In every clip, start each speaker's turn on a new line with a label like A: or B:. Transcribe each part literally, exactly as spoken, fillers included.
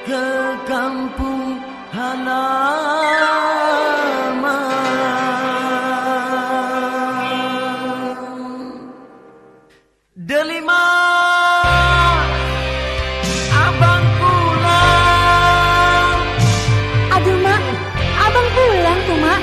A: ke kampung halaman. Delima abang pulang.
B: Aduh mak, abang pulang tuh mak.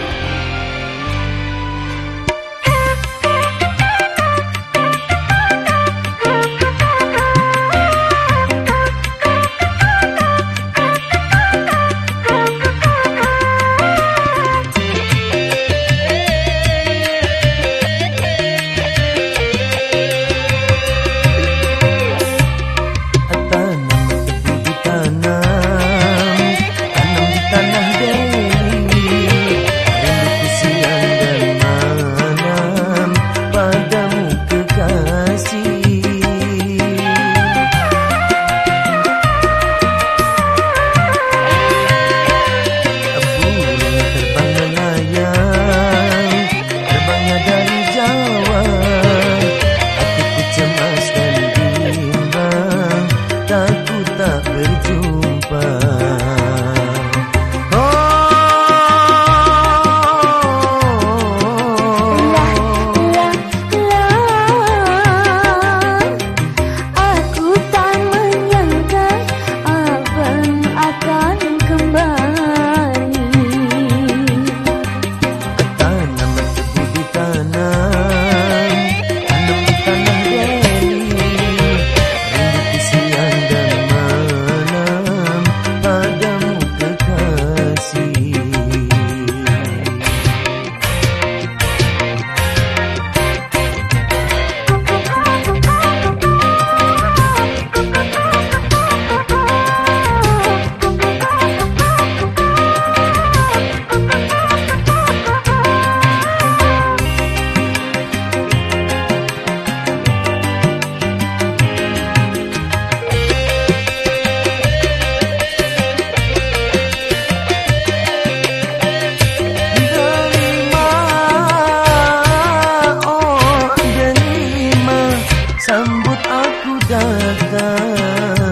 A: Sambut aku datang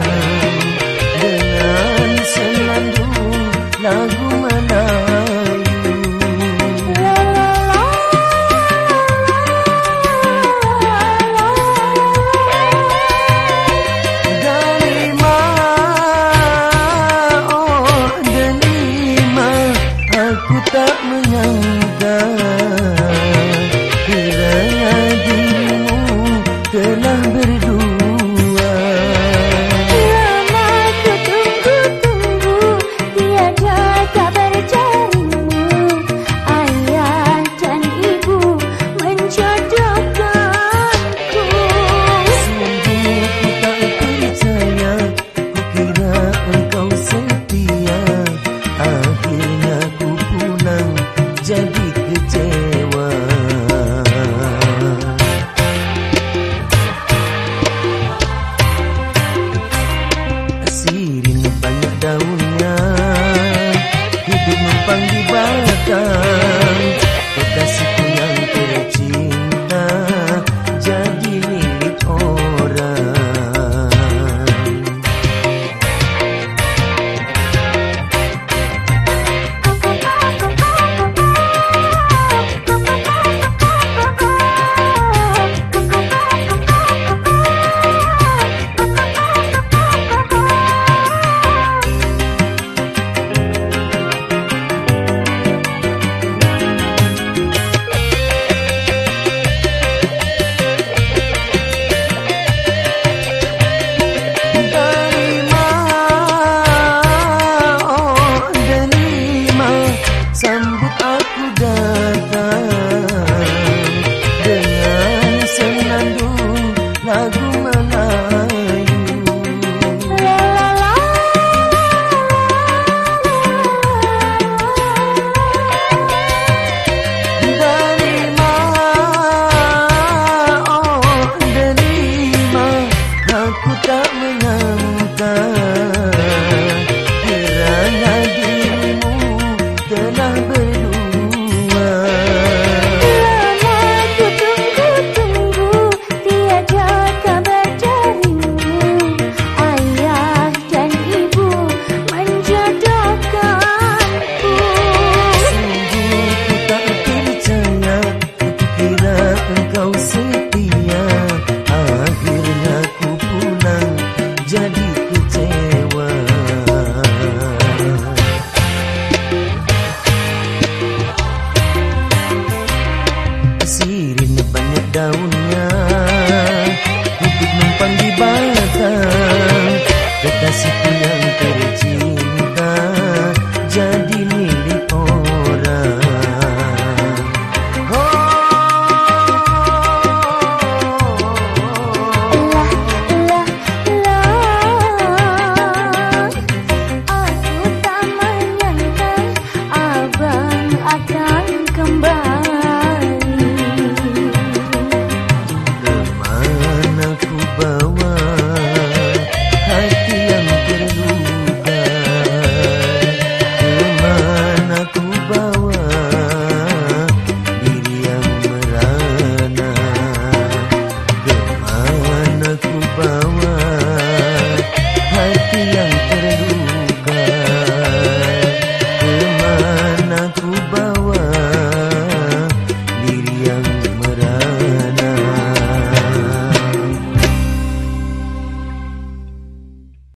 A: dengan senandung lagu Melayu. Delima, oh Delima, aku tak menyangka kiranya dirimu telah berdua.
B: Lama ku tunggu-tunggu, tiada kabar darimu. Ayah dan ibu menjodohkanku.
A: Sungguh ku tak percaya, ku kira engkau setia. Akhirnya ku pulang jadi kecewa. Sirine banyak daunnya, hidup numpang di batang. Kekasihku yang tercinta jadi milik orang. Sambut aku datang dengan senandung lagu Melayu. Delima, oh Delima, aku tak menyangka kiranya dirimu telah berdua.
B: Lama ku tunggu-tunggu, tiada kabar darimu. Ayah dan ibu
A: jadi